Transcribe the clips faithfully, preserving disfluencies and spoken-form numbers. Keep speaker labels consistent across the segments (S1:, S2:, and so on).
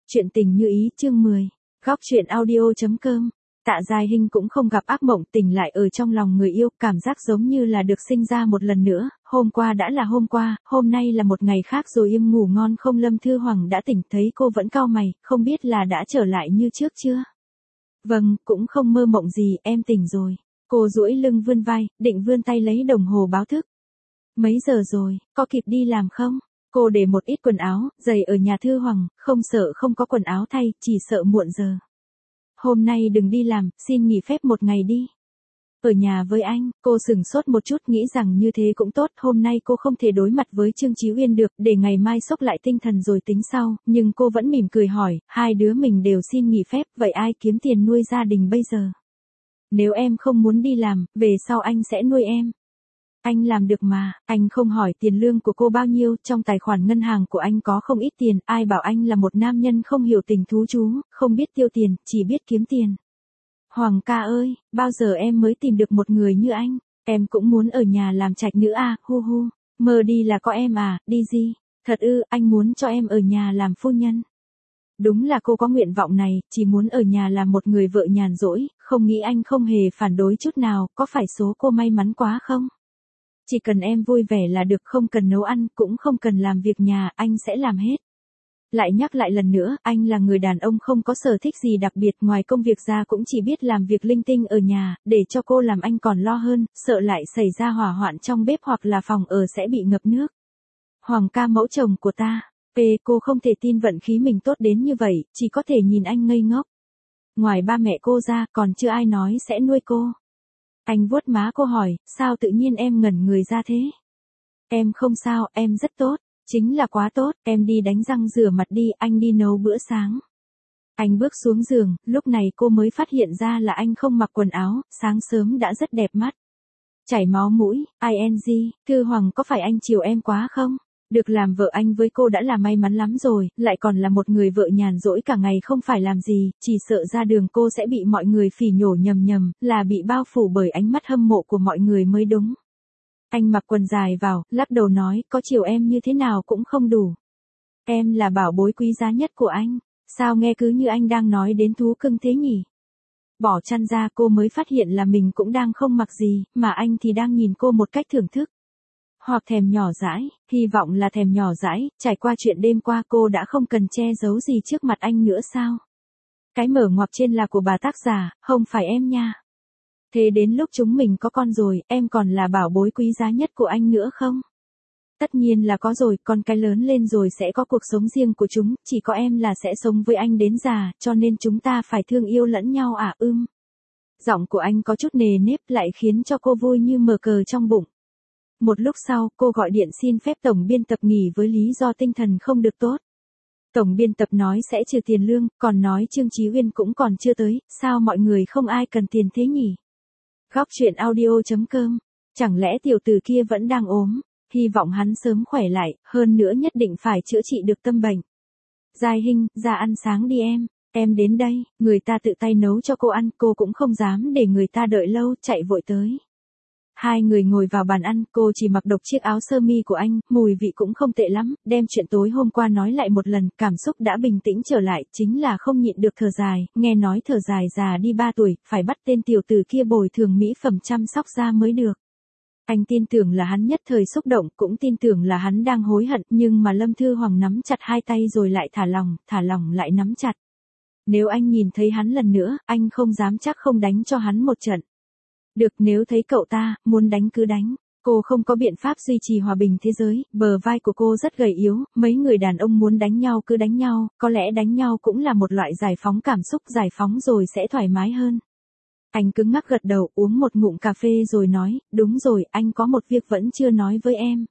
S1: Chuyện tình như ý chương mười. Góc truyện audio.com. Tạ Giai Hinh cũng không gặp ác mộng, tỉnh lại ở trong lòng người yêu, cảm giác giống như là được sinh ra một lần nữa. Hôm qua đã là hôm qua, hôm nay là một ngày khác rồi. Im ngủ ngon không? Lâm Thư Hoàng đã tỉnh, thấy cô vẫn cau mày, không biết là đã trở lại như trước chưa? Vâng, cũng không mơ mộng gì, em tỉnh rồi. Cô duỗi lưng vươn vai, định vươn tay lấy đồng hồ báo thức. Mấy giờ rồi, có kịp đi làm không? Cô để một ít quần áo, giày ở nhà Thư Hoàng, không sợ không có quần áo thay, chỉ sợ muộn giờ. Hôm nay đừng đi làm, xin nghỉ phép một ngày đi. Ở nhà với anh, cô sửng sốt một chút, nghĩ rằng như thế cũng tốt. Hôm nay cô không thể đối mặt với Trương Chí Uyên được, để ngày mai xốc lại tinh thần rồi tính sau. Nhưng cô vẫn mỉm cười hỏi, hai đứa mình đều xin nghỉ phép, vậy ai kiếm tiền nuôi gia đình bây giờ? Nếu em không muốn đi làm, về sau anh sẽ nuôi em. Anh làm được mà. Anh không hỏi tiền lương của cô bao nhiêu, trong tài khoản ngân hàng của anh có không ít tiền, ai bảo anh là một nam nhân không hiểu tình thú chú, không biết tiêu tiền, chỉ biết kiếm tiền. Hoàng ca ơi, bao giờ em mới tìm được một người như anh? Em cũng muốn ở nhà làm trạch nữ à, hu hu. Mơ đi là có em à, đi gì? Thật ư, anh muốn cho em ở nhà làm phu nhân. Đúng là cô có nguyện vọng này, chỉ muốn ở nhà làm một người vợ nhàn rỗi, không nghĩ anh không hề phản đối chút nào, có phải số cô may mắn quá không? Chỉ cần em vui vẻ là được, không cần nấu ăn, cũng không cần làm việc nhà, anh sẽ làm hết. Lại nhắc lại lần nữa, anh là người đàn ông không có sở thích gì đặc biệt, ngoài công việc ra cũng chỉ biết làm việc linh tinh ở nhà, để cho cô làm anh còn lo hơn, sợ lại xảy ra hỏa hoạn trong bếp hoặc là phòng ở sẽ bị ngập nước. Hoàng ca mẫu chồng của ta, P cô không thể tin vận khí mình tốt đến như vậy, chỉ có thể nhìn anh ngây ngốc. Ngoài ba mẹ cô ra, còn chưa ai nói sẽ nuôi cô. Anh vuốt má cô hỏi, sao tự nhiên em ngẩn người ra thế? Em không sao, em rất tốt, chính là quá tốt, em đi đánh răng rửa mặt đi, anh đi nấu bữa sáng. Anh bước xuống giường, lúc này cô mới phát hiện ra là anh không mặc quần áo, sáng sớm đã rất đẹp mắt. Chảy máu mũi, ing, Thư Hoàng có phải anh chiều em quá không? Được làm vợ anh với cô đã là may mắn lắm rồi, lại còn là một người vợ nhàn rỗi cả ngày không phải làm gì, chỉ sợ ra đường cô sẽ bị mọi người phỉ nhổ nhầm nhầm, là bị bao phủ bởi ánh mắt hâm mộ của mọi người mới đúng. Anh mặc quần dài vào, lắc đầu nói, có chiều em như thế nào cũng không đủ. Em là bảo bối quý giá nhất của anh, sao nghe cứ như anh đang nói đến thú cưng thế nhỉ? Bỏ chăn ra cô mới phát hiện là mình cũng đang không mặc gì, mà anh thì đang nhìn cô một cách thưởng thức. Hoặc thèm nhỏ dãi, hy vọng là thèm nhỏ dãi, trải qua chuyện đêm qua cô đã không cần che giấu gì trước mặt anh nữa sao? Cái mở ngoặc trên là của bà tác giả, không phải em nha. Thế đến lúc chúng mình có con rồi, em còn là bảo bối quý giá nhất của anh nữa không? Tất nhiên là có rồi, con cái lớn lên rồi sẽ có cuộc sống riêng của chúng, chỉ có em là sẽ sống với anh đến già, cho nên chúng ta phải thương yêu lẫn nhau à ưm. Giọng của anh có chút nề nếp lại khiến cho cô vui như mở cờ trong bụng. Một lúc sau, cô gọi điện xin phép tổng biên tập nghỉ với lý do tinh thần không được tốt. Tổng biên tập nói sẽ trừ tiền lương, còn nói Trương Chí Uyên cũng còn chưa tới, sao mọi người không ai cần tiền thế nhỉ? Góc truyện audio.com. Chẳng lẽ tiểu tử kia vẫn đang ốm? Hy vọng hắn sớm khỏe lại, hơn nữa nhất định phải chữa trị được tâm bệnh. Giai Hinh, ra ăn sáng đi em. Em đến đây, người ta tự tay nấu cho cô ăn, cô cũng không dám để người ta đợi lâu, chạy vội tới. Hai người ngồi vào bàn ăn, cô chỉ mặc độc chiếc áo sơ mi của anh, mùi vị cũng không tệ lắm, đem chuyện tối hôm qua nói lại một lần, cảm xúc đã bình tĩnh trở lại, chính là không nhịn được thở dài, nghe nói thở dài già đi ba tuổi, phải bắt tên tiểu tử kia bồi thường mỹ phẩm chăm sóc da mới được. Anh tin tưởng là hắn nhất thời xúc động, cũng tin tưởng là hắn đang hối hận, nhưng mà Lâm Thư Hoàng nắm chặt hai tay rồi lại thả lỏng, thả lỏng lại nắm chặt. Nếu anh nhìn thấy hắn lần nữa, anh không dám chắc không đánh cho hắn một trận. Được, nếu thấy cậu ta, muốn đánh cứ đánh. Cô không có biện pháp duy trì hòa bình thế giới, bờ vai của cô rất gầy yếu, mấy người đàn ông muốn đánh nhau cứ đánh nhau, có lẽ đánh nhau cũng là một loại giải phóng cảm xúc, giải phóng rồi sẽ thoải mái hơn. Anh cứng ngắc gật đầu, uống một ngụm cà phê rồi nói, đúng rồi, anh có một việc vẫn chưa nói với em.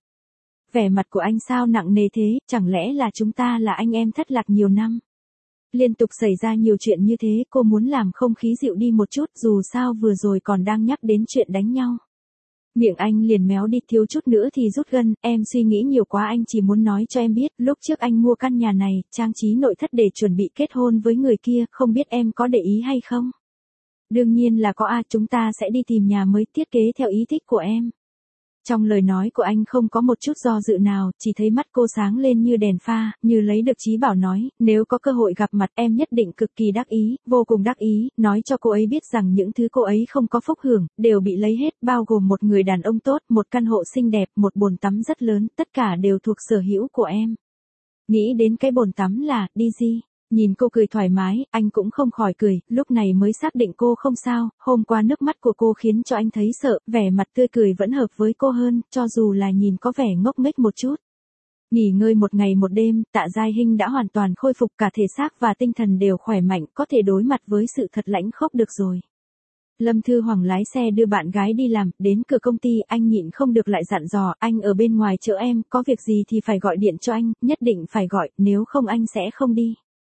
S1: Vẻ mặt của anh sao nặng nề thế, chẳng lẽ là chúng ta là anh em thất lạc nhiều năm? Liên tục xảy ra nhiều chuyện như thế, cô muốn làm không khí dịu đi một chút, dù sao vừa rồi còn đang nhắc đến chuyện đánh nhau. Miệng anh liền méo đi, thiếu chút nữa thì rút gân, em suy nghĩ nhiều quá, anh chỉ muốn nói cho em biết, lúc trước anh mua căn nhà này, trang trí nội thất để chuẩn bị kết hôn với người kia, không biết em có để ý hay không? Đương nhiên là có a, chúng ta sẽ đi tìm nhà mới thiết kế theo ý thích của em. Trong lời nói của anh không có một chút do dự nào, chỉ thấy mắt cô sáng lên như đèn pha, như lấy được chí bảo nói, nếu có cơ hội gặp mặt em nhất định cực kỳ đắc ý, vô cùng đắc ý, nói cho cô ấy biết rằng những thứ cô ấy không có phúc hưởng, đều bị lấy hết, bao gồm một người đàn ông tốt, một căn hộ xinh đẹp, một bồn tắm rất lớn, tất cả đều thuộc sở hữu của em. Nghĩ đến cái bồn tắm là, đi gì? Nhìn cô cười thoải mái, anh cũng không khỏi cười, lúc này mới xác định cô không sao, hôm qua nước mắt của cô khiến cho anh thấy sợ, vẻ mặt tươi cười vẫn hợp với cô hơn, cho dù là nhìn có vẻ ngốc nghếch một chút. Nghỉ ngơi một ngày một đêm, Tạ Giai Hinh đã hoàn toàn khôi phục, cả thể xác và tinh thần đều khỏe mạnh, có thể đối mặt với sự thật lãnh khốc được rồi. Lâm Thư Hoàng lái xe đưa bạn gái đi làm, đến cửa công ty anh nhịn không được lại dặn dò, anh ở bên ngoài chờ em, có việc gì thì phải gọi điện cho anh, nhất định phải gọi, nếu không anh sẽ không đi.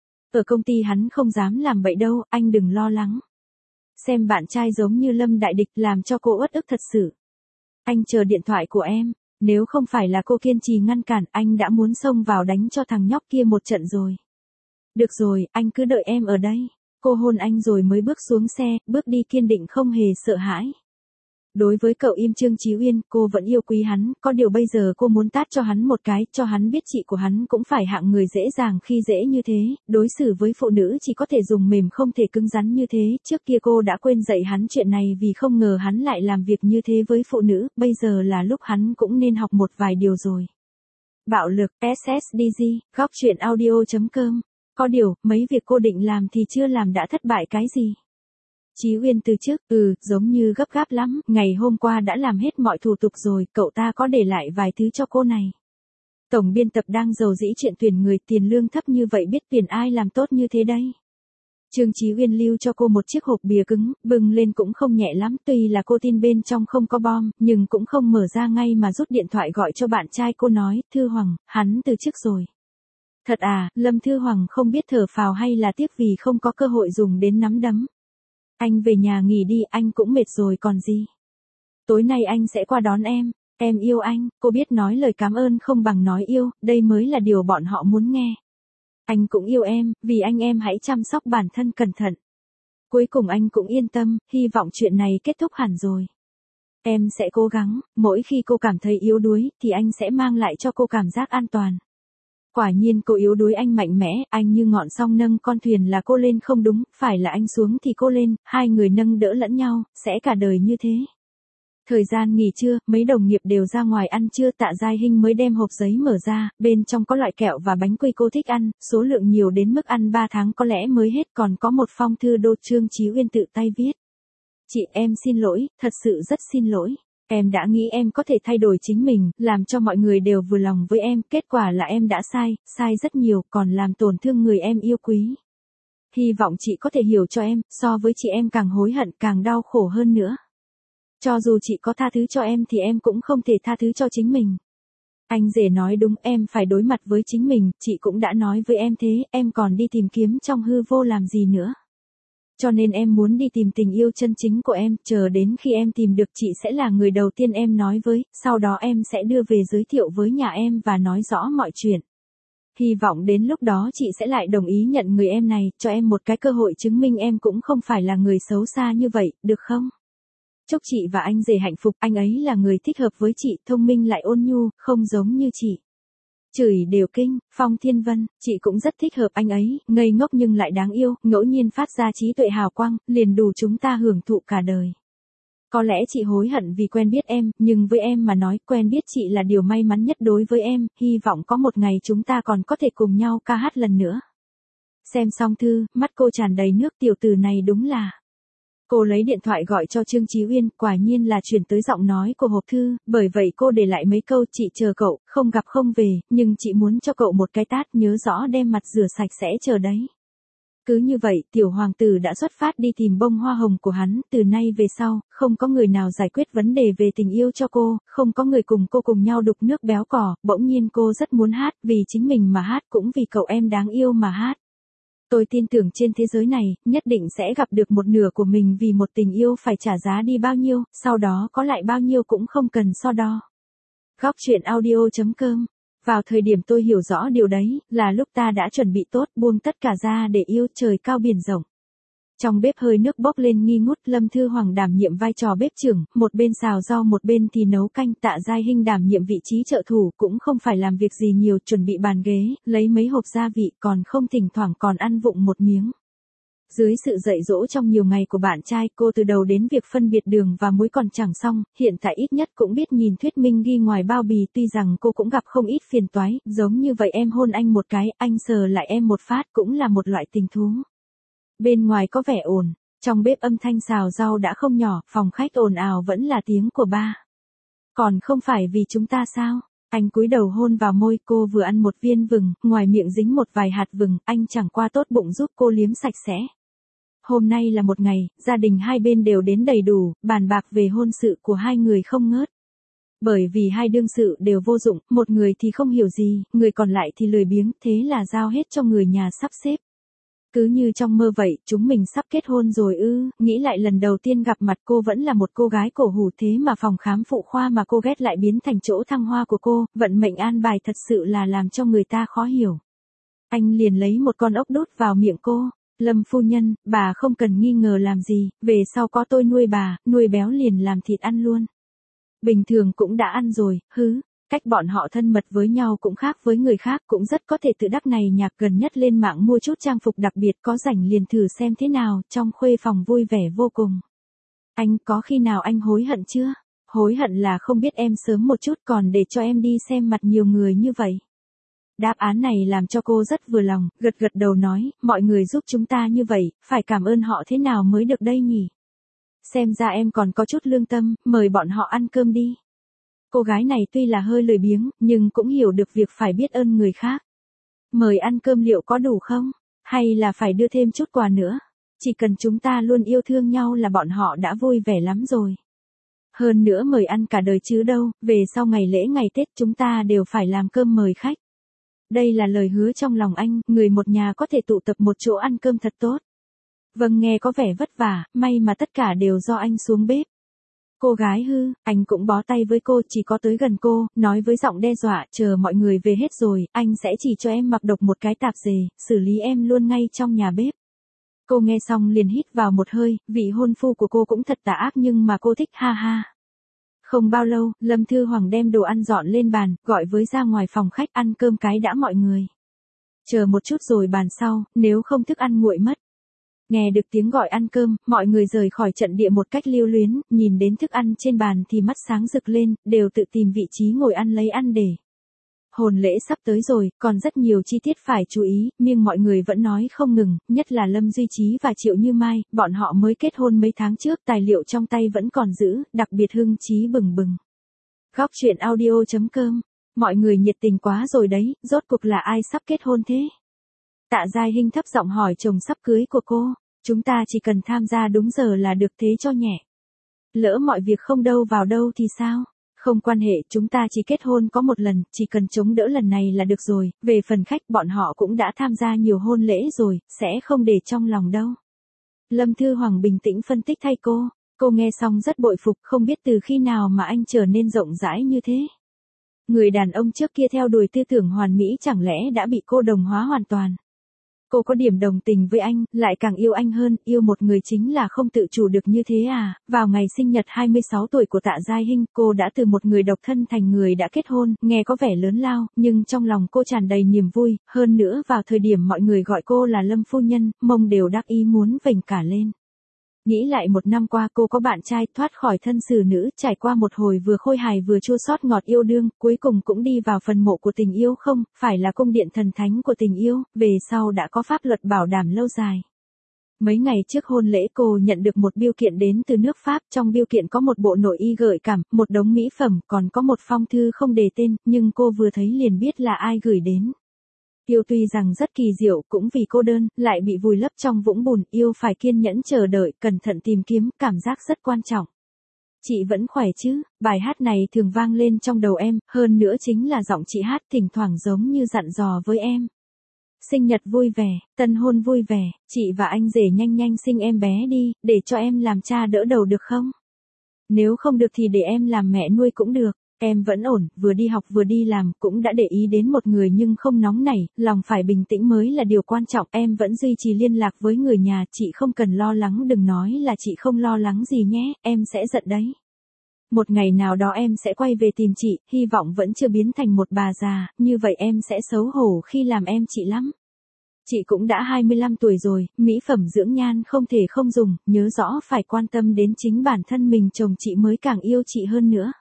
S1: Ở công ty hắn không dám làm bậy đâu, anh đừng lo lắng. Xem bạn trai giống như Lâm Đại Địch làm cho cô uất ức thật sự. Anh chờ điện thoại của em, nếu không phải là cô kiên trì ngăn cản, anh đã muốn xông vào đánh cho thằng nhóc kia một trận rồi. Được rồi, anh cứ đợi em ở đây. Cô hôn anh rồi mới bước xuống xe, bước đi kiên định không hề sợ hãi. Đối với cậu Im Trương Chí Uyên, cô vẫn yêu quý hắn, có điều bây giờ cô muốn tát cho hắn một cái, cho hắn biết chị của hắn cũng phải hạng người dễ dàng khi dễ như thế, đối xử với phụ nữ chỉ có thể dùng mềm không thể cứng rắn như thế, trước kia cô đã quên dạy hắn chuyện này vì không ngờ hắn lại làm việc như thế với phụ nữ, bây giờ là lúc hắn cũng nên học một vài điều rồi. Bạo lực, ét ét đê giê, góc truyện audio chấm com. Có điều, mấy việc cô định làm thì chưa làm đã thất bại cái gì? Chí Uyên từ chức, ừ, giống như gấp gáp lắm, ngày hôm qua đã làm hết mọi thủ tục rồi, cậu ta có để lại vài thứ cho cô này. Tổng biên tập đang rầu rĩ chuyện tuyển người, tiền lương thấp như vậy biết tuyển ai làm tốt như thế đây. Trương Chí Uyên lưu cho cô một chiếc hộp bìa cứng, bưng lên cũng không nhẹ lắm, tuy là cô tin bên trong không có bom, nhưng cũng không mở ra ngay mà rút điện thoại gọi cho bạn trai cô nói, Thư Hoàng, hắn từ chức rồi. Thật à, Lâm Thư Hoàng không biết thở phào hay là tiếc vì không có cơ hội dùng đến nắm đấm. Anh về nhà nghỉ đi, anh cũng mệt rồi còn gì. Tối nay anh sẽ qua đón em, em yêu anh, cô biết nói lời cảm ơn không bằng nói yêu, đây mới là điều bọn họ muốn nghe. Anh cũng yêu em, vì anh em hãy chăm sóc bản thân cẩn thận. Cuối cùng anh cũng yên tâm, hy vọng chuyện này kết thúc hẳn rồi. Em sẽ cố gắng, mỗi khi cô cảm thấy yếu đuối, thì anh sẽ mang lại cho cô cảm giác an toàn. Quả nhiên cô yếu đuối anh mạnh mẽ, anh như ngọn song nâng con thuyền là cô lên không đúng, phải là anh xuống thì cô lên, hai người nâng đỡ lẫn nhau, sẽ cả đời như thế. Thời gian nghỉ trưa, mấy đồng nghiệp đều ra ngoài ăn trưa, Tạ Giai Hinh mới đem hộp giấy mở ra, bên trong có loại kẹo và bánh quy cô thích ăn, số lượng nhiều đến mức ăn ba tháng có lẽ mới hết, còn có một phong thư do Trương Chí Uyên tự tay viết. Chị em xin lỗi, thật sự rất xin lỗi. Em đã nghĩ em có thể thay đổi chính mình, làm cho mọi người đều vừa lòng với em, kết quả là em đã sai, sai rất nhiều, còn làm tổn thương người em yêu quý. Hy vọng chị có thể hiểu cho em, so với chị em càng hối hận càng đau khổ hơn nữa. Cho dù chị có tha thứ cho em thì em cũng không thể tha thứ cho chính mình. Anh rể nói đúng, em phải đối mặt với chính mình, chị cũng đã nói với em thế, em còn đi tìm kiếm trong hư vô làm gì nữa. Cho nên em muốn đi tìm tình yêu chân chính của em, chờ đến khi em tìm được chị sẽ là người đầu tiên em nói với, sau đó em sẽ đưa về giới thiệu với nhà em và nói rõ mọi chuyện. Hy vọng đến lúc đó chị sẽ lại đồng ý nhận người em này, cho em một cái cơ hội chứng minh em cũng không phải là người xấu xa như vậy, được không? Chúc chị và anh rể hạnh phúc, anh ấy là người thích hợp với chị, thông minh lại ôn nhu, không giống như chị. Chửi đều kinh, Phong Thiên Vân, chị cũng rất thích hợp anh ấy, ngây ngốc nhưng lại đáng yêu, ngẫu nhiên phát ra trí tuệ hào quang, liền đủ chúng ta hưởng thụ cả đời. Có lẽ chị hối hận vì quen biết em, nhưng với em mà nói, quen biết chị là điều may mắn nhất đối với em, hy vọng có một ngày chúng ta còn có thể cùng nhau ca hát lần nữa. Xem xong thư, mắt cô tràn đầy nước, tiểu tử này đúng là... Cô lấy điện thoại gọi cho Trương Chí Uyên, quả nhiên là chuyển tới giọng nói của hộp thư, bởi vậy cô để lại mấy câu, chị chờ cậu, không gặp không về, nhưng chị muốn cho cậu một cái tát, nhớ rõ đem mặt rửa sạch sẽ chờ đấy. Cứ như vậy, tiểu hoàng tử đã xuất phát đi tìm bông hoa hồng của hắn, từ nay về sau, không có người nào giải quyết vấn đề về tình yêu cho cô, không có người cùng cô cùng nhau đục nước béo cỏ, bỗng nhiên cô rất muốn hát, vì chính mình mà hát cũng vì cậu em đáng yêu mà hát. Tôi tin tưởng trên thế giới này, nhất định sẽ gặp được một nửa của mình vì một tình yêu phải trả giá đi bao nhiêu, sau đó có lại bao nhiêu cũng không cần so đo. Góc truyện audio chấm com. Vào thời điểm tôi hiểu rõ điều đấy, là lúc ta đã chuẩn bị tốt buông tất cả ra để yêu trời cao biển rộng. Trong bếp hơi nước bốc lên nghi ngút, Lâm Thư Hoàng đảm nhiệm vai trò bếp trưởng, một bên xào rau một bên thì nấu canh. Tạ Giai Hinh đảm nhiệm vị trí trợ thủ, cũng không phải làm việc gì nhiều, chuẩn bị bàn ghế, lấy mấy hộp gia vị, còn không thỉnh thoảng còn ăn vụng một miếng. Dưới sự dạy dỗ trong nhiều ngày của bạn trai, cô từ đầu đến việc phân biệt đường và muối còn chẳng xong, hiện tại ít nhất cũng biết nhìn thuyết minh ghi ngoài bao bì. Tuy rằng cô cũng gặp không ít phiền toái, giống như vậy em hôn anh một cái, anh sờ lại em một phát cũng là một loại tình thú. Bên ngoài có vẻ ồn, trong bếp âm thanh xào rau đã không nhỏ, phòng khách ồn ào vẫn là tiếng của ba. Còn không phải vì chúng ta sao? Anh cúi đầu hôn vào môi cô, vừa ăn một viên vừng, ngoài miệng dính một vài hạt vừng, anh chẳng qua tốt bụng giúp cô liếm sạch sẽ. Hôm nay là một ngày, gia đình hai bên đều đến đầy đủ, bàn bạc về hôn sự của hai người không ngớt. Bởi vì hai đương sự đều vô dụng, một người thì không hiểu gì, người còn lại thì lười biếng, thế là giao hết cho người nhà sắp xếp. Cứ như trong mơ vậy, chúng mình sắp kết hôn rồi ư, nghĩ lại lần đầu tiên gặp mặt cô vẫn là một cô gái cổ hủ, thế mà phòng khám phụ khoa mà cô ghét lại biến thành chỗ thăng hoa của cô, vận mệnh an bài thật sự là làm cho người ta khó hiểu. Anh liền lấy một con ốc đút vào miệng cô. Lâm phu nhân, bà không cần nghi ngờ làm gì, về sau có tôi nuôi bà, nuôi béo liền làm thịt ăn luôn. Bình thường cũng đã ăn rồi, hứ, cách bọn họ thân mật với nhau cũng khác với người khác, cũng rất có thể tự đắc này nhạc, gần nhất lên mạng mua chút trang phục đặc biệt, có rảnh liền thử xem thế nào, trong khuê phòng vui vẻ vô cùng. Anh có khi nào anh hối hận chưa? Hối hận là không biết em sớm một chút, còn để cho em đi xem mặt nhiều người như vậy. Đáp án này làm cho cô rất vừa lòng, gật gật đầu nói, mọi người giúp chúng ta như vậy, phải cảm ơn họ thế nào mới được đây nhỉ? Xem ra em còn có chút lương tâm, mời bọn họ ăn cơm đi. Cô gái này tuy là hơi lười biếng, nhưng cũng hiểu được việc phải biết ơn người khác. Mời ăn cơm liệu có đủ không? Hay là phải đưa thêm chút quà nữa? Chỉ cần chúng ta luôn yêu thương nhau là bọn họ đã vui vẻ lắm rồi. Hơn nữa mời ăn cả đời chứ đâu, về sau ngày lễ ngày Tết chúng ta đều phải làm cơm mời khách. Đây là lời hứa trong lòng anh, người một nhà có thể tụ tập một chỗ ăn cơm thật tốt. Vâng, nghe có vẻ vất vả, may mà tất cả đều do anh xuống bếp. Cô gái hư, anh cũng bó tay với cô, chỉ có tới gần cô, nói với giọng đe dọa, chờ mọi người về hết rồi, anh sẽ chỉ cho em mặc độc một cái tạp dề, xử lý em luôn ngay trong nhà bếp. Cô nghe xong liền hít vào một hơi, vị hôn phu của cô cũng thật tà ác nhưng mà cô thích, ha ha. Không bao lâu, Lâm Thư Hoàng đem đồ ăn dọn lên bàn, gọi với ra ngoài phòng khách ăn cơm cái đã mọi người. Chờ một chút rồi bàn sau, nếu không thức ăn nguội mất. Nghe được tiếng gọi ăn cơm, mọi người rời khỏi trận địa một cách lưu luyến, nhìn đến thức ăn trên bàn thì mắt sáng rực lên, đều tự tìm vị trí ngồi ăn lấy ăn để. Hôn lễ sắp tới rồi, còn rất nhiều chi tiết phải chú ý, nhưng mọi người vẫn nói không ngừng, nhất là Lâm Duy Trí và Triệu Như Mai, bọn họ mới kết hôn mấy tháng trước, tài liệu trong tay vẫn còn giữ, đặc biệt hưng trí bừng bừng. Góc truyện audio chấm com, mọi người nhiệt tình quá rồi đấy, rốt cuộc là ai sắp kết hôn thế? Tạ Giai Hinh thấp giọng hỏi chồng sắp cưới của cô, chúng ta chỉ cần tham gia đúng giờ là được thế cho nhẹ. Lỡ mọi việc không đâu vào đâu thì sao? Không quan hệ, chúng ta chỉ kết hôn có một lần, chỉ cần chống đỡ lần này là được rồi, về phần khách bọn họ cũng đã tham gia nhiều hôn lễ rồi, sẽ không để trong lòng đâu. Lâm Thư Hoàng bình tĩnh phân tích thay cô, cô nghe xong rất bội phục, không biết từ khi nào mà anh trở nên rộng rãi như thế. Người đàn ông trước kia theo đuổi tư tưởng hoàn mỹ chẳng lẽ đã bị cô đồng hóa hoàn toàn. Cô có điểm đồng tình với anh, lại càng yêu anh hơn, yêu một người chính là không tự chủ được như thế à. Vào ngày sinh nhật hai mươi sáu tuổi của Tạ Giai Hinh, cô đã từ một người độc thân thành người đã kết hôn, nghe có vẻ lớn lao, nhưng trong lòng cô tràn đầy niềm vui, hơn nữa vào thời điểm mọi người gọi cô là Lâm phu nhân, mông đều đắc ý muốn vểnh cả lên. Nghĩ lại một năm qua cô có bạn trai, thoát khỏi thân xử nữ, trải qua một hồi vừa khôi hài vừa chua xót ngọt yêu đương, cuối cùng cũng đi vào phần mộ của tình yêu không, phải là cung điện thần thánh của tình yêu, về sau đã có pháp luật bảo đảm lâu dài. Mấy ngày trước hôn lễ cô nhận được một bưu kiện đến từ nước Pháp, trong bưu kiện có một bộ nội y gợi cảm, một đống mỹ phẩm, còn có một phong thư không đề tên, nhưng cô vừa thấy liền biết là ai gửi đến. Yêu tuy rằng rất kỳ diệu, cũng vì cô đơn, lại bị vùi lấp trong vũng bùn, yêu phải kiên nhẫn chờ đợi, cẩn thận tìm kiếm, cảm giác rất quan trọng. Chị vẫn khỏe chứ, bài hát này thường vang lên trong đầu em, hơn nữa chính là giọng chị hát thỉnh thoảng giống như dặn dò với em. Sinh nhật vui vẻ, tân hôn vui vẻ, chị và anh rể nhanh nhanh sinh em bé đi, để cho em làm cha đỡ đầu được không? Nếu không được thì để em làm mẹ nuôi cũng được. Em vẫn ổn, vừa đi học vừa đi làm, cũng đã để ý đến một người nhưng không nóng nảy, lòng phải bình tĩnh mới là điều quan trọng. Em vẫn duy trì liên lạc với người nhà, chị không cần lo lắng, đừng nói là chị không lo lắng gì nhé, em sẽ giận đấy. Một ngày nào đó em sẽ quay về tìm chị, hy vọng vẫn chưa biến thành một bà già, như vậy em sẽ xấu hổ khi làm em chị lắm. Chị cũng đã hai mươi lăm tuổi rồi, mỹ phẩm dưỡng nhan không thể không dùng, nhớ rõ phải quan tâm đến chính bản thân mình, chồng chị mới càng yêu chị hơn nữa.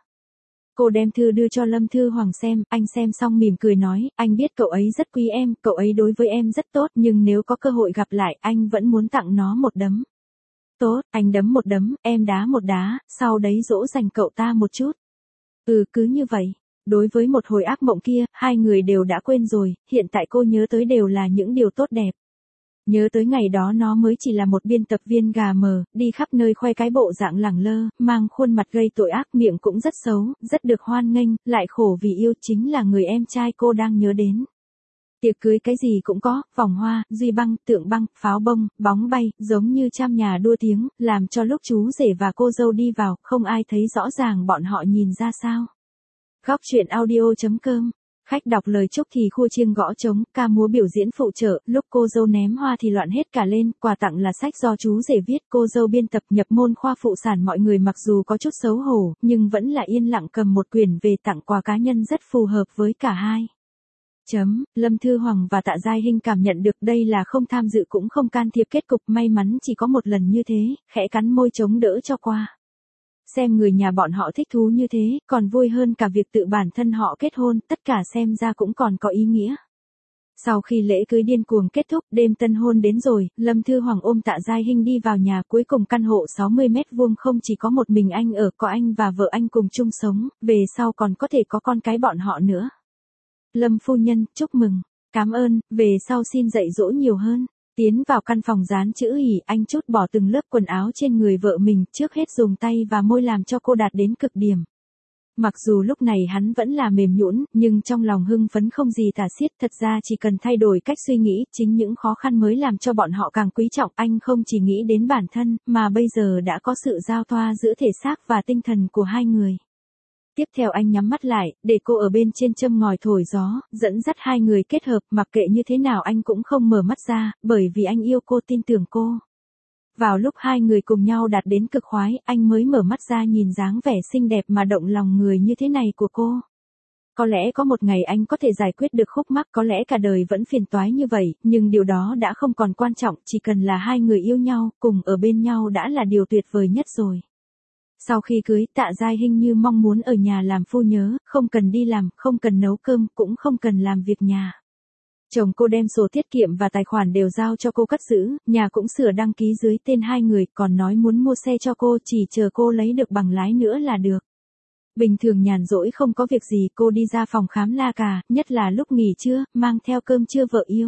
S1: Cô đem thư đưa cho Lâm Thư Hoàng xem, anh xem xong mỉm cười nói, anh biết cậu ấy rất quý em, cậu ấy đối với em rất tốt, nhưng nếu có cơ hội gặp lại, anh vẫn muốn tặng nó một đấm. Tốt, anh đấm một đấm, em đá một đá, sau đấy dỗ dành cậu ta một chút. Ừ, cứ như vậy. Đối với một hồi ác mộng kia, hai người đều đã quên rồi, hiện tại cô nhớ tới đều là những điều tốt đẹp. Nhớ tới ngày đó nó mới chỉ là một biên tập viên gà mờ, đi khắp nơi khoe cái bộ dạng lẳng lơ, mang khuôn mặt gây tội ác, miệng cũng rất xấu, rất được hoan nghênh, lại khổ vì yêu chính là người em trai cô đang nhớ đến. Tiệc cưới cái gì cũng có, vòng hoa, duy băng, tượng băng, pháo bông, bóng bay, giống như trăm nhà đua tiếng, làm cho lúc chú rể và cô dâu đi vào, không ai thấy rõ ràng bọn họ nhìn ra sao. Góc truyện audio chấm com. Khách đọc lời chúc thì khua chiêng gõ trống, ca múa biểu diễn phụ trợ, lúc cô dâu ném hoa thì loạn hết cả lên, quà tặng là sách do chú rể viết, cô dâu biên tập, nhập môn khoa phụ sản, mọi người mặc dù có chút xấu hổ, nhưng vẫn là yên lặng cầm một quyển về tặng quà cá nhân rất phù hợp với cả hai. Chấm, Lâm Thư Hoàng và Tạ Giai Hinh cảm nhận được đây là không tham dự cũng không can thiệp kết cục, may mắn chỉ có một lần như thế, khẽ cắn môi chống đỡ cho qua. Xem người nhà bọn họ thích thú như thế, còn vui hơn cả việc tự bản thân họ kết hôn, tất cả xem ra cũng còn có ý nghĩa. Sau khi lễ cưới điên cuồng kết thúc, đêm tân hôn đến rồi, Lâm Thư Hoàng ôm Tạ Giai Hinh đi vào nhà, cuối cùng căn hộ sáu mươi mét vuông không chỉ có một mình anh ở, có anh và vợ anh cùng chung sống, về sau còn có thể có con cái bọn họ nữa. Lâm phu nhân, chúc mừng, cảm ơn, về sau xin dạy dỗ nhiều hơn. Tiến vào căn phòng dán chữ ỉ, anh trút bỏ từng lớp quần áo trên người vợ mình, trước hết dùng tay và môi làm cho cô đạt đến cực điểm. Mặc dù lúc này hắn vẫn là mềm nhũn, nhưng trong lòng hưng phấn không gì tả xiết, thật ra chỉ cần thay đổi cách suy nghĩ, chính những khó khăn mới làm cho bọn họ càng quý trọng. Anh không chỉ nghĩ đến bản thân, mà bây giờ đã có sự giao thoa giữa thể xác và tinh thần của hai người. Tiếp theo anh nhắm mắt lại, để cô ở bên trên châm ngòi thổi gió, dẫn dắt hai người kết hợp, mặc kệ như thế nào anh cũng không mở mắt ra, bởi vì anh yêu cô, tin tưởng cô. Vào lúc hai người cùng nhau đạt đến cực khoái, anh mới mở mắt ra nhìn dáng vẻ xinh đẹp mà động lòng người như thế này của cô. Có lẽ có một ngày anh có thể giải quyết được khúc mắc, có lẽ cả đời vẫn phiền toái như vậy, nhưng điều đó đã không còn quan trọng, chỉ cần là hai người yêu nhau, cùng ở bên nhau đã là điều tuyệt vời nhất rồi. Sau khi cưới, Tạ Giai Hinh như mong muốn ở nhà làm phu nhớ, không cần đi làm, không cần nấu cơm, cũng không cần làm việc nhà. Chồng cô đem sổ tiết kiệm và tài khoản đều giao cho cô cất giữ, nhà cũng sửa đăng ký dưới tên hai người, còn nói muốn mua xe cho cô, chỉ chờ cô lấy được bằng lái nữa là được. Bình thường nhàn rỗi không có việc gì, cô đi ra phòng khám la cà, nhất là lúc nghỉ trưa, mang theo cơm trưa vợ yêu.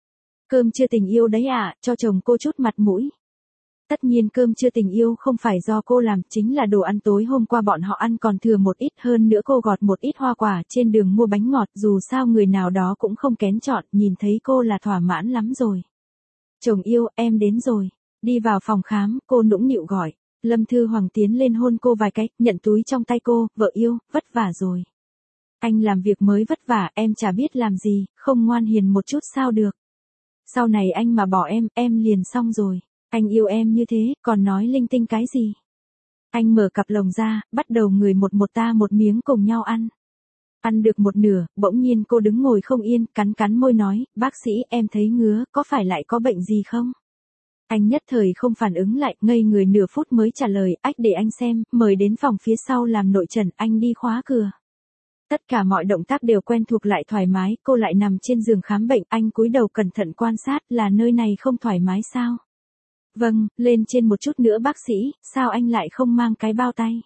S1: Cơm trưa tình yêu đấy ạ, cho chồng cô chút mặt mũi. Tất nhiên cơm trưa tình yêu không phải do cô làm, chính là đồ ăn tối hôm qua bọn họ ăn còn thừa một ít, hơn nữa cô gọt một ít hoa quả trên đường mua bánh ngọt, dù sao người nào đó cũng không kén chọn, nhìn thấy cô là thỏa mãn lắm rồi. Chồng yêu, em đến rồi. Đi vào phòng khám, cô nũng nịu gọi. Lâm Thư Hoàng tiến lên hôn cô vài cái, nhận túi trong tay cô, vợ yêu, vất vả rồi. Anh làm việc mới vất vả, em chả biết làm gì, không ngoan hiền một chút sao được. Sau này anh mà bỏ em, em liền xong rồi. Anh yêu em như thế, còn nói linh tinh cái gì? Anh mở cặp lồng ra, bắt đầu người một một ta một miếng cùng nhau ăn. Ăn được một nửa, bỗng nhiên cô đứng ngồi không yên, cắn cắn môi nói, bác sĩ, em thấy ngứa, có phải lại có bệnh gì không? Anh nhất thời không phản ứng lại, ngây người nửa phút mới trả lời, ách để anh xem, mời đến phòng phía sau làm nội trần, anh đi khóa cửa. Tất cả mọi động tác đều quen thuộc lại thoải mái, cô lại nằm trên giường khám bệnh, anh cúi đầu cẩn thận quan sát, là nơi này không thoải mái sao? Vâng, lên trên một chút nữa bác sĩ, sao anh lại không mang cái bao tay?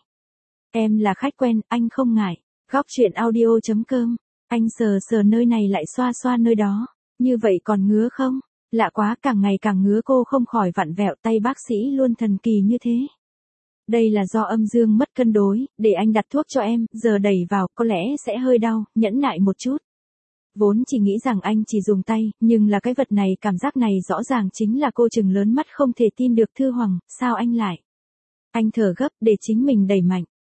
S1: Em là khách quen, anh không ngại. Góc truyện audio chấm com. Anh sờ sờ nơi này lại xoa xoa nơi đó. Như vậy còn ngứa không? Lạ quá, càng ngày càng ngứa, cô không khỏi vặn vẹo, tay bác sĩ luôn thần kỳ như thế. Đây là do âm dương mất cân đối, để anh đặt thuốc cho em, giờ đẩy vào, có lẽ sẽ hơi đau, nhẫn nại một chút. Vốn chỉ nghĩ rằng anh chỉ dùng tay, nhưng là cái vật này, cảm giác này rõ ràng chính là cô trừng lớn mắt không thể tin được. Thư Hoàng, sao anh lại? Anh thở gấp để chính mình đẩy mạnh.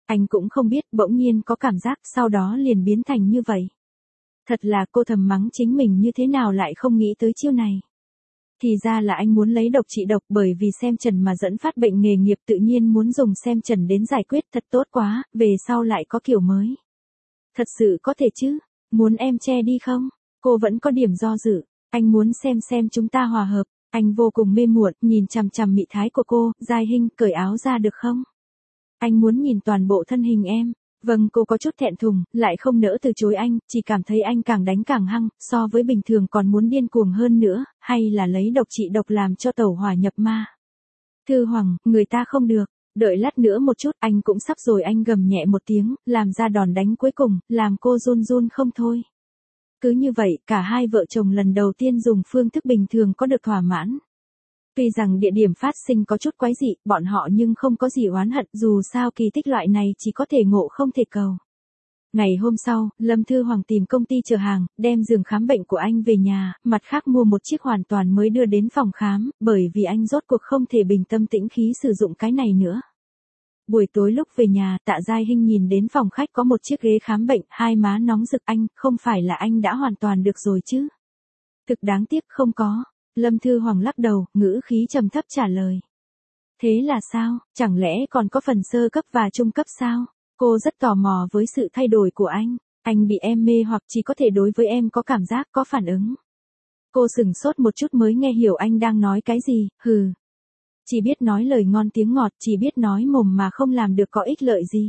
S1: Anh cũng không biết, bỗng nhiên có cảm giác, sau đó liền biến thành như vậy. Thật là cô thầm mắng chính mình như thế nào lại không nghĩ tới chiêu này. Thì ra là anh muốn lấy độc trị độc, bởi vì xem trần mà dẫn phát bệnh nghề nghiệp, tự nhiên muốn dùng xem trần đến giải quyết. Thật tốt quá, về sau lại có kiểu mới. Thật sự có thể chứ, muốn em che đi không? Cô vẫn có điểm do dự, anh muốn xem xem chúng ta hòa hợp. Anh vô cùng mê muội, nhìn chằm chằm mị thái của cô. Giai Hinh, cởi áo ra được không? Anh muốn nhìn toàn bộ thân hình em. Vâng, cô có chút thẹn thùng, lại không nỡ từ chối anh, chỉ cảm thấy anh càng đánh càng hăng, so với bình thường còn muốn điên cuồng hơn nữa, hay là lấy độc trị độc làm cho tẩu hỏa nhập ma. Thư Hoàng, người ta không được, đợi lát nữa một chút, anh cũng sắp rồi. Anh gầm nhẹ một tiếng, làm ra đòn đánh cuối cùng, làm cô run run không thôi. Cứ như vậy, cả hai vợ chồng lần đầu tiên dùng phương thức bình thường có được thỏa mãn. Tuy rằng địa điểm phát sinh có chút quái dị, bọn họ nhưng không có gì oán hận, dù sao kỳ tích loại này chỉ có thể ngộ không thể cầu. Ngày hôm sau, Lâm Thư Hoàng tìm công ty chở hàng, đem giường khám bệnh của anh về nhà, mặt khác mua một chiếc hoàn toàn mới đưa đến phòng khám, bởi vì anh rốt cuộc không thể bình tâm tĩnh khí sử dụng cái này nữa. Buổi tối lúc về nhà, Tạ Giai Hinh nhìn đến phòng khách có một chiếc ghế khám bệnh, hai má nóng rực. Anh, không phải là anh đã hoàn toàn được rồi chứ? Thực đáng tiếc không có. Lâm Thư Hoàng lắc đầu, ngữ khí trầm thấp trả lời. Thế là sao, chẳng lẽ còn có phần sơ cấp và trung cấp sao? Cô rất tò mò với sự thay đổi của anh. Anh bị em mê hoặc chỉ có thể đối với em có cảm giác, có phản ứng. Cô sửng sốt một chút mới nghe hiểu anh đang nói cái gì. Hừ. Chỉ biết nói lời ngon tiếng ngọt, chỉ biết nói mồm mà không làm được có ích lợi gì.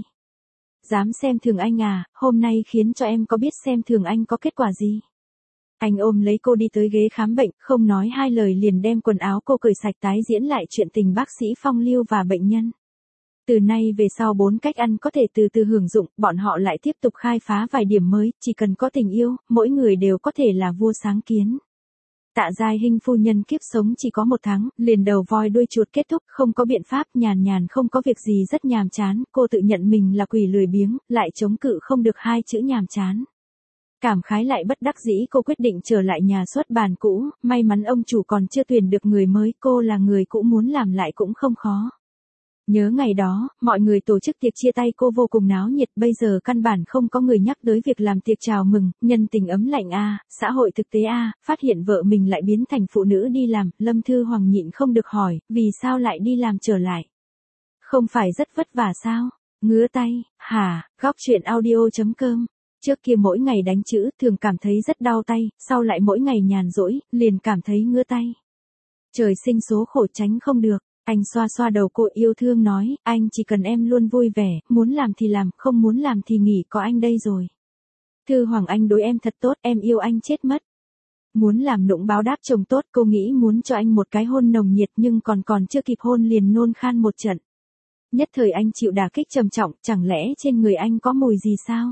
S1: Dám xem thường anh à, hôm nay khiến cho em có biết xem thường anh có kết quả gì. Anh ôm lấy cô đi tới ghế khám bệnh, không nói hai lời liền đem quần áo cô cởi sạch, tái diễn lại chuyện tình bác sĩ phong lưu và bệnh nhân. Từ nay về sau bốn cách ăn có thể từ từ hưởng dụng, bọn họ lại tiếp tục khai phá vài điểm mới, chỉ cần có tình yêu, mỗi người đều có thể là vua sáng kiến. Tạ Giai Hinh phu nhân kiếp sống chỉ có một tháng, liền đầu voi đuôi chuột kết thúc, không có biện pháp, nhàn nhàn không có việc gì rất nhàm chán, cô tự nhận mình là quỷ lười biếng, lại chống cự không được hai chữ nhàm chán. Cảm khái lại bất đắc dĩ, cô quyết định trở lại nhà xuất bản cũ, may mắn ông chủ còn chưa tuyển được người mới, cô là người cũ muốn làm lại cũng không khó. Nhớ ngày đó, mọi người tổ chức tiệc chia tay cô vô cùng náo nhiệt, bây giờ căn bản không có người nhắc tới việc làm tiệc chào mừng, nhân tình ấm lạnh a, xã hội thực tế a, phát hiện vợ mình lại biến thành phụ nữ đi làm, Lâm Thư Hoàng nhịn không được hỏi, vì sao lại đi làm trở lại? Không phải rất vất vả sao? Ngứa tay, hả, góc truyện audio chấm com. Trước kia mỗi ngày đánh chữ, thường cảm thấy rất đau tay, sau lại mỗi ngày nhàn rỗi, liền cảm thấy ngứa tay. Trời sinh số khổ tránh không được. Anh xoa xoa đầu cô yêu thương nói, anh chỉ cần em luôn vui vẻ, muốn làm thì làm, không muốn làm thì nghỉ, có anh đây rồi. Thư Hoàng, anh đối em thật tốt, em yêu anh chết mất. Muốn làm nũng báo đáp chồng tốt, cô nghĩ muốn cho anh một cái hôn nồng nhiệt, nhưng còn còn chưa kịp hôn liền nôn khan một trận. Nhất thời anh chịu đả kích trầm trọng, chẳng lẽ trên người anh có mùi gì sao?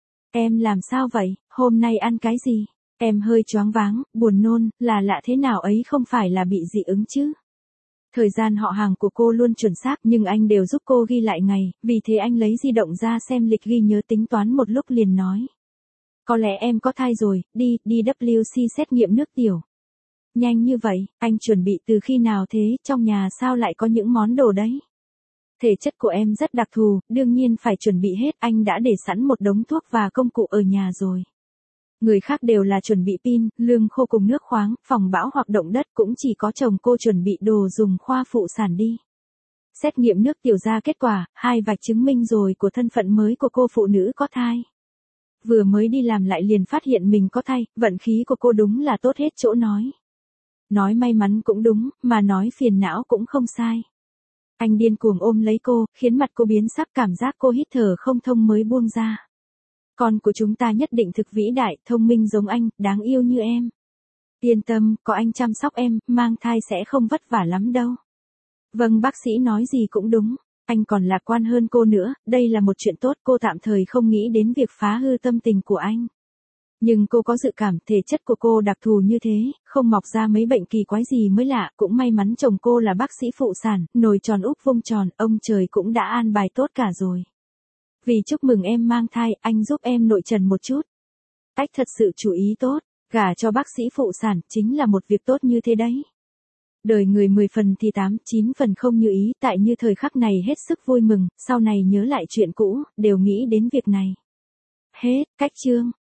S1: Em làm sao vậy, hôm nay ăn cái gì? Em hơi choáng váng, buồn nôn, là lạ thế nào ấy, không phải là bị dị ứng chứ? Thời gian họ hàng của cô luôn chuẩn xác, nhưng anh đều giúp cô ghi lại ngày, vì thế anh lấy di động ra xem lịch ghi nhớ, tính toán một lúc liền nói. Có lẽ em có thai rồi, đi, đi W C xét nghiệm nước tiểu. Nhanh như vậy, anh chuẩn bị từ khi nào thế, trong nhà sao lại có những món đồ đấy? Thể chất của em rất đặc thù, đương nhiên phải chuẩn bị hết, anh đã để sẵn một đống thuốc và công cụ ở nhà rồi. Người khác đều là chuẩn bị pin, lương khô cùng nước khoáng, phòng bão hoặc động đất, cũng chỉ có chồng cô chuẩn bị đồ dùng khoa phụ sản đi. Xét nghiệm nước tiểu ra kết quả, hai vạch chứng minh rồi của thân phận mới của cô, phụ nữ có thai. Vừa mới đi làm lại liền phát hiện mình có thai, vận khí của cô đúng là tốt hết chỗ nói. Nói may mắn cũng đúng, mà nói phiền não cũng không sai. Anh điên cuồng ôm lấy cô, khiến mặt cô biến sắc, cảm giác cô hít thở không thông mới buông ra. Con của chúng ta nhất định thực vĩ đại, thông minh giống anh, đáng yêu như em. Yên tâm, có anh chăm sóc em, mang thai sẽ không vất vả lắm đâu. Vâng, bác sĩ nói gì cũng đúng, anh còn lạc quan hơn cô nữa, đây là một chuyện tốt, cô tạm thời không nghĩ đến việc phá hư tâm tình của anh. Nhưng cô có dự cảm thể chất của cô đặc thù như thế, không mọc ra mấy bệnh kỳ quái gì mới lạ, cũng may mắn chồng cô là bác sĩ phụ sản, nồi tròn úp vung tròn, ông trời cũng đã an bài tốt cả rồi. Vì chúc mừng em mang thai, anh giúp em nội trần một chút. Ách, thật sự chú ý tốt, gả cho bác sĩ phụ sản, chính là một việc tốt như thế đấy. Đời người mười phần thì tám, chín phần không như ý, tại như thời khắc này hết sức vui mừng, sau này nhớ lại chuyện cũ, đều nghĩ đến việc này. Hết, cách chương.